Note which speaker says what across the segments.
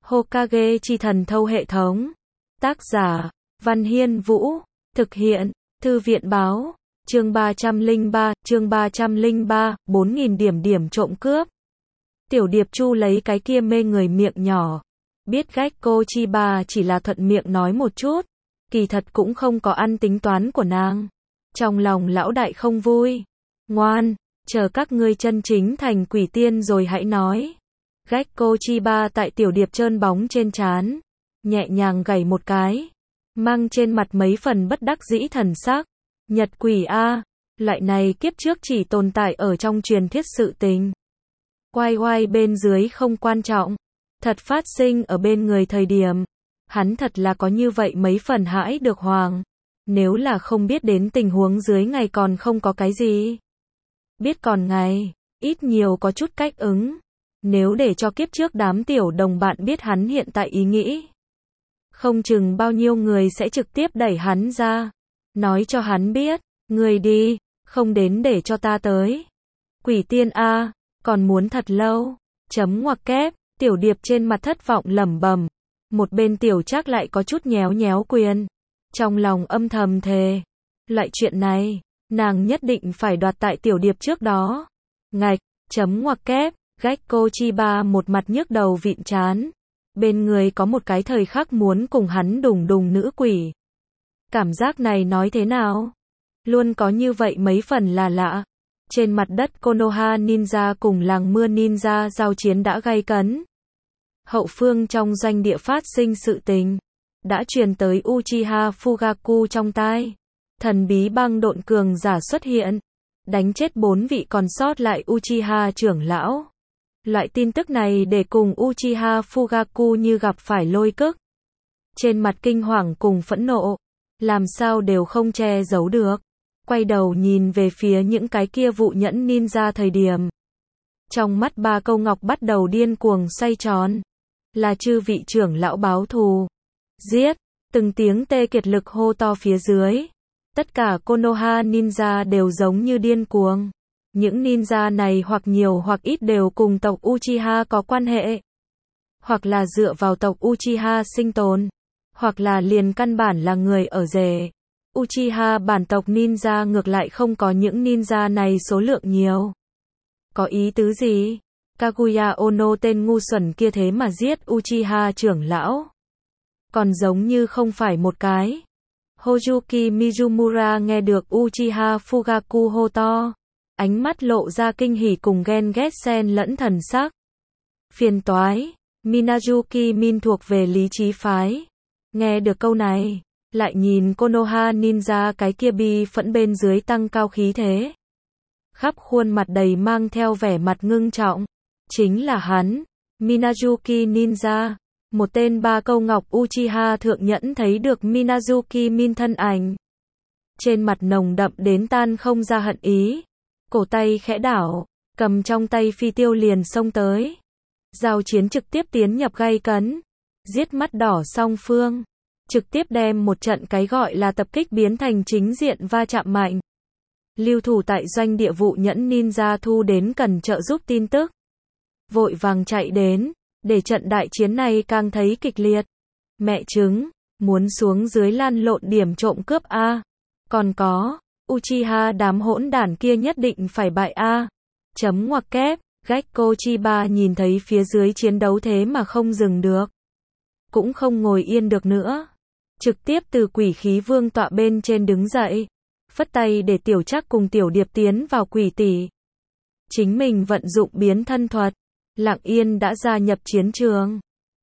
Speaker 1: Hokage chi thần thâu hệ thống. Tác giả, Văn Hiên Vũ. Thực hiện, Thư viện báo. Chương 303, 4000 điểm trộm cướp. Tiểu Điệp Chu lấy cái kia mê người miệng nhỏ. Biết Gekko Chiba chỉ là thuận miệng nói một chút. Kỳ thật cũng không có ăn tính toán của nàng. Trong lòng lão đại không vui. Ngoan, chờ các ngươi chân chính thành quỷ tiên rồi hãy nói. Gekko Chiba tại Tiểu Điệp trơn bóng trên trán. Nhẹ nhàng gảy một cái. Mang trên mặt mấy phần bất đắc dĩ thần sắc. Nhật quỷ A. Loại này kiếp trước chỉ tồn tại ở trong truyền thuyết sự tình. Oai bên dưới không quan trọng. Thật phát sinh ở bên người thời điểm. Hắn thật là có như vậy mấy phần hãi được hoàng. Nếu là không biết đến tình huống dưới ngày còn không có cái gì. Biết còn ngày, ít nhiều có chút cách ứng. Nếu để cho kiếp trước đám tiểu đồng bạn biết hắn hiện tại ý nghĩ. Không chừng bao nhiêu người sẽ trực tiếp đẩy hắn ra. Nói cho hắn biết, người đi, không đến để cho ta tới. Quỷ tiên A, còn muốn thật lâu. Chấm ngoặc kép, Tiểu Điệp trên mặt thất vọng lẩm bẩm. Một bên Tiểu Trác lại có chút nhéo quyền. Trong lòng âm thầm thề. Loại chuyện này, nàng nhất định phải đoạt tại Tiểu Điệp trước đó. Ngạch, chấm ngoặc kép, Gekko Chiba một mặt nhức đầu vịn chán. Bên người có một cái thời khắc muốn cùng hắn đùng nữ quỷ. Cảm giác này nói thế nào? Luôn có như vậy mấy phần là lạ. Trên mặt đất Konoha Ninja cùng làng mưa Ninja giao chiến đã gay cấn. Hậu phương trong doanh địa phát sinh sự tình. Đã truyền tới Uchiha Fugaku trong tai. Thần bí băng độn cường giả xuất hiện. Đánh chết 4 vị còn sót lại Uchiha trưởng lão. Loại tin tức này để cùng Uchiha Fugaku như gặp phải lôi cức. Trên mặt kinh hoàng cùng phẫn nộ. Làm sao đều không che giấu được. Quay đầu nhìn về phía những cái kia vụ nhẫn ninja thời điểm. Trong mắt ba câu ngọc bắt đầu điên cuồng xoay tròn. Là chư vị trưởng lão báo thù. Giết, từng tiếng tê kiệt lực hô to phía dưới. Tất cả Konoha ninja đều giống như điên cuồng. Những ninja này hoặc nhiều hoặc ít đều cùng tộc Uchiha có quan hệ. Hoặc là dựa vào tộc Uchiha sinh tồn. Hoặc là liền căn bản là người ở rể. Uchiha bản tộc ninja ngược lại không có những ninja này số lượng nhiều. Có ý tứ gì? Kaguya Ono tên ngu xuẩn kia thế mà giết Uchiha trưởng lão. Còn giống như không phải một cái. Hojuki Mizumura nghe được Uchiha Fugaku hô to. Ánh mắt lộ ra kinh hỉ cùng ghen ghét xen lẫn thần sắc. Phiền toái. Minazuki Min thuộc về lý trí phái. Nghe được câu này. Lại nhìn Konoha Ninja cái kia bi phẫn bên dưới tăng cao khí thế. Khắp khuôn mặt đầy mang theo vẻ mặt ngưng trọng. Chính là hắn, Minazuki Ninja. Một tên ba câu ngọc Uchiha thượng nhẫn thấy được Minazuki Min thân ảnh. Trên mặt nồng đậm đến tan không ra hận ý. Cổ tay khẽ đảo, cầm trong tay phi tiêu liền xông tới. Giao chiến trực tiếp tiến nhập gay cấn. Giết mắt đỏ song phương. Trực tiếp đem một trận cái gọi là tập kích biến thành chính diện va chạm mạnh. Lưu thủ tại doanh địa vụ nhẫn ninja thu đến cần trợ giúp tin tức. Vội vàng chạy đến, để trận đại chiến này càng thấy kịch liệt. Mẹ chứng, muốn xuống dưới lan lộn điểm trộm cướp A. Còn có, Uchiha đám hỗn đản kia nhất định phải bại A. Chấm ngoặc kép, Gekko Chiba nhìn thấy phía dưới chiến đấu thế mà không dừng được. Cũng không ngồi yên được nữa. Trực tiếp từ quỷ khí vương tọa bên trên đứng dậy. Phất tay để Tiểu Trác cùng Tiểu Điệp tiến vào quỷ tỷ. Chính mình vận dụng biến thân thuật. Lặng yên đã gia nhập chiến trường.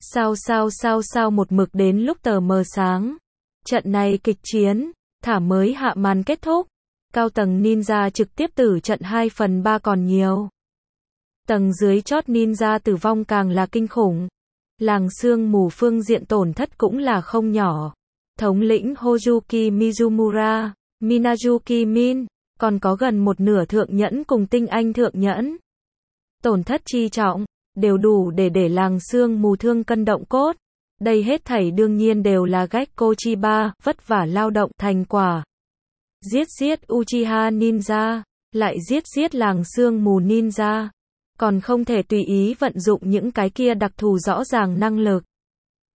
Speaker 1: Sao một mực đến lúc tờ mờ sáng. Trận này kịch chiến, thả mới hạ màn kết thúc. Cao tầng ninja trực tiếp tử trận 2/3 còn nhiều. Tầng dưới chót ninja tử vong càng là kinh khủng. Làng sương mù phương diện tổn thất cũng là không nhỏ. Thống lĩnh Hojuki Mizumura, Minazuki Min, còn có gần một nửa thượng nhẫn cùng tinh anh thượng nhẫn. Tổn thất chi trọng, đều đủ để làng sương mù thương cân động cốt. Đây hết thảy đương nhiên đều là Gekko Chiba, vất vả lao động thành quả. Giết Uchiha Ninja, lại giết làng sương mù Ninja. Còn không thể tùy ý vận dụng những cái kia đặc thù rõ ràng năng lực.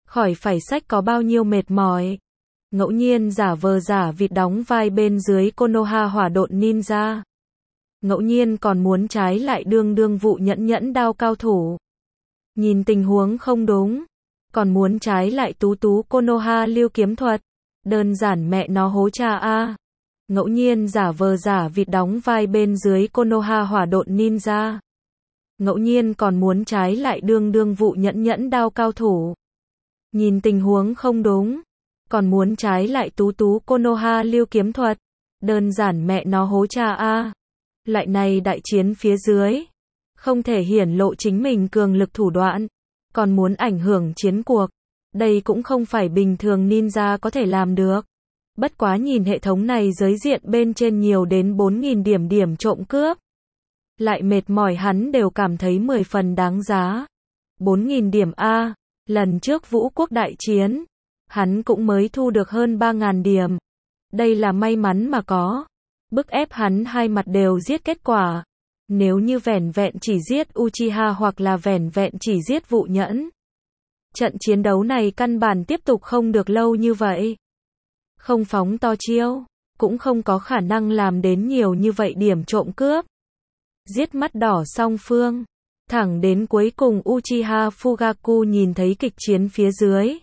Speaker 1: khỏi phải sách có bao nhiêu mệt mỏi. Ngẫu nhiên giả vờ giả vịt đóng vai bên dưới Konoha hỏa độn ninja. Ngẫu nhiên còn muốn trái lại đương đương vụ nhẫn nhẫn đao cao thủ. Nhìn tình huống không đúng, còn muốn trái lại tú tú Konoha lưu kiếm thuật. Đơn giản mẹ nó hố cha a. Ngẫu nhiên giả vờ giả vịt đóng vai bên dưới Konoha hỏa độn ninja. Ngẫu nhiên còn muốn trái lại đương đương vụ nhẫn nhẫn đao cao thủ. Nhìn tình huống không đúng, còn muốn trái lại tú tú Konoha lưu kiếm thuật. Đơn giản mẹ nó hố cha a. Lại này đại chiến phía dưới, không thể hiển lộ chính mình cường lực thủ đoạn, còn muốn ảnh hưởng chiến cuộc. Đây cũng không phải bình thường ninja có thể làm được. Bất quá nhìn hệ thống này giới diện bên trên nhiều đến 4.000 điểm trộm cướp. Lại mệt mỏi hắn đều cảm thấy 10 phần đáng giá. 4.000 điểm A, lần trước Vũ Quốc đại chiến, hắn cũng mới thu được hơn 3.000 điểm. Đây là may mắn mà có. Bức ép hắn hai mặt đều giết kết quả. Nếu như vẻn vẹn chỉ giết Uchiha hoặc là vẻn vẹn chỉ giết Vụ Nhẫn, trận chiến đấu này căn bản tiếp tục không được lâu như vậy. Không phóng to chiêu, cũng không có khả năng làm đến nhiều như vậy điểm trộm cướp. Giết mắt đỏ song phương, thẳng đến cuối cùng Uchiha Fugaku nhìn thấy kịch chiến phía dưới.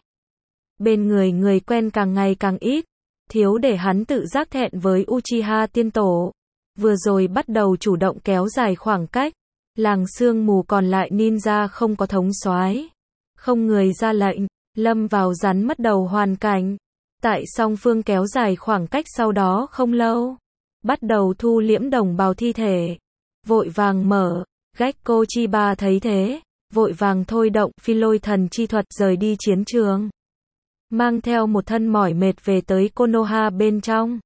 Speaker 1: Bên người quen càng ngày càng ít, thiếu để hắn tự giác thẹn với Uchiha tiên tổ. Vừa rồi bắt đầu chủ động kéo dài khoảng cách, làng sương mù còn lại ninja không có thống soái, không người ra lệnh, lâm vào rắn mất đầu hoàn cảnh. Tại song phương kéo dài khoảng cách sau đó không lâu, bắt đầu thu liễm đồng bào thi thể. Vội vàng mở, Gekko Chiba thấy thế, vội vàng thôi động phi lôi thần chi thuật rời đi chiến trường. Mang theo một thân mỏi mệt về tới Konoha bên trong.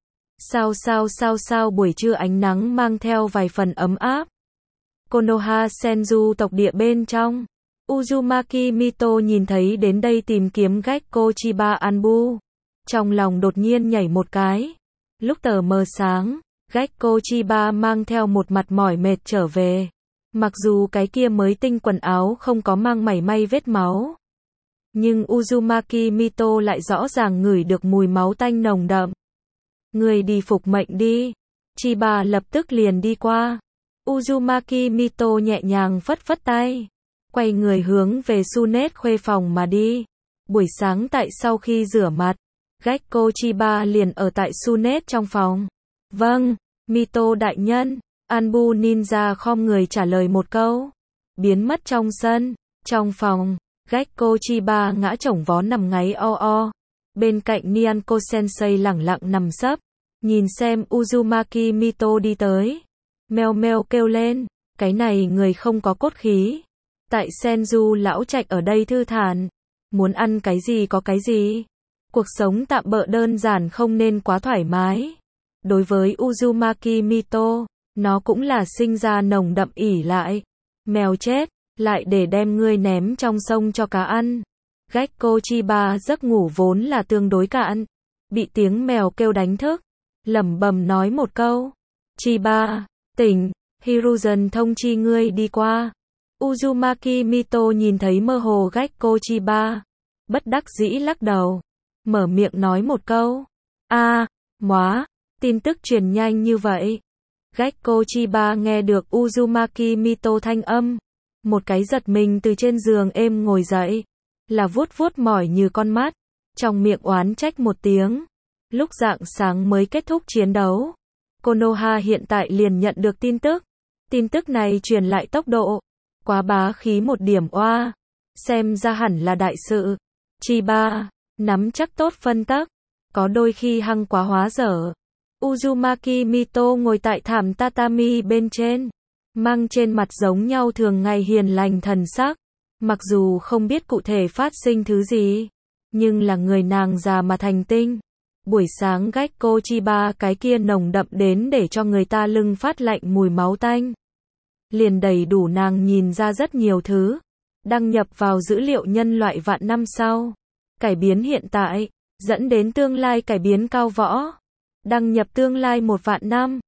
Speaker 1: Sao buổi trưa ánh nắng mang theo vài phần ấm áp. Konoha Senju tộc địa bên trong. Uzumaki Mito nhìn thấy đến đây tìm kiếm Gekko Chiba Anbu. Trong lòng đột nhiên nhảy một cái. Lúc tờ mờ sáng, Gekko Chiba mang theo một mặt mỏi mệt trở về. Mặc dù cái kia mới tinh quần áo không có mang mảy may vết máu, nhưng Uzumaki Mito lại rõ ràng ngửi được mùi máu tanh nồng đậm. Người đi phục mệnh đi. Chiba lập tức liền đi qua. Uzumaki Mito nhẹ nhàng phất phất tay, quay người hướng về Sunet khuê phòng mà đi. Buổi sáng tại sau khi rửa mặt, Gekko Chiba liền ở tại Sunet trong phòng. Vâng, Mito đại nhân. Anbu ninja khom người trả lời một câu, biến mất trong sân. Trong phòng, Gekko Chiba ngã chồng vó nằm ngáy o o. Bên cạnh Nyanko Sensei lẳng lặng nằm sấp, nhìn xem Uzumaki Mito đi tới. Meo meo kêu lên, cái này người không có cốt khí. Tại Senju lão trạch ở đây thư thản, muốn ăn cái gì có cái gì. Cuộc sống tạm bợ đơn giản không nên quá thoải mái. Đối với Uzumaki Mito, nó cũng là sinh ra nồng đậm ỷ lại. Mèo chết, lại để đem ngươi ném trong sông cho cá ăn. Gekko Chiba giấc ngủ vốn là tương đối cạn, bị tiếng mèo kêu đánh thức, lẩm bẩm nói một câu. Chiba, tỉnh, Hiruzen thông chi ngươi đi qua. Uzumaki Mito nhìn thấy mơ hồ Gekko Chiba, bất đắc dĩ lắc đầu, mở miệng nói một câu. Móa, tin tức truyền nhanh như vậy. Gekko Chiba nghe được Uzumaki Mito thanh âm, một cái giật mình từ trên giường êm ngồi dậy, là vuốt vuốt mỏi như con mắt, trong miệng oán trách một tiếng. Lúc rạng sáng mới kết thúc chiến đấu, Konoha hiện tại liền nhận được tin tức này truyền lại tốc độ, quá bá khí một điểm oa, xem ra hẳn là đại sự. Chiba, nắm chắc tốt phân tắc, có đôi khi hăng quá hóa dở. Uzumaki Mito ngồi tại thảm tatami bên trên, mang trên mặt giống nhau thường ngày hiền lành thần sắc. Mặc dù không biết cụ thể phát sinh thứ gì, nhưng là người nàng già mà thành tinh. Buổi sáng Gekko Chiba cái kia nồng đậm đến để cho người ta lưng phát lạnh mùi máu tanh. Liền đầy đủ nàng nhìn ra rất nhiều thứ. Đăng nhập vào dữ liệu nhân loại vạn năm sau. Cải biến hiện tại, dẫn đến tương lai cải biến cao võ. Đăng nhập tương lai 1 vạn năm.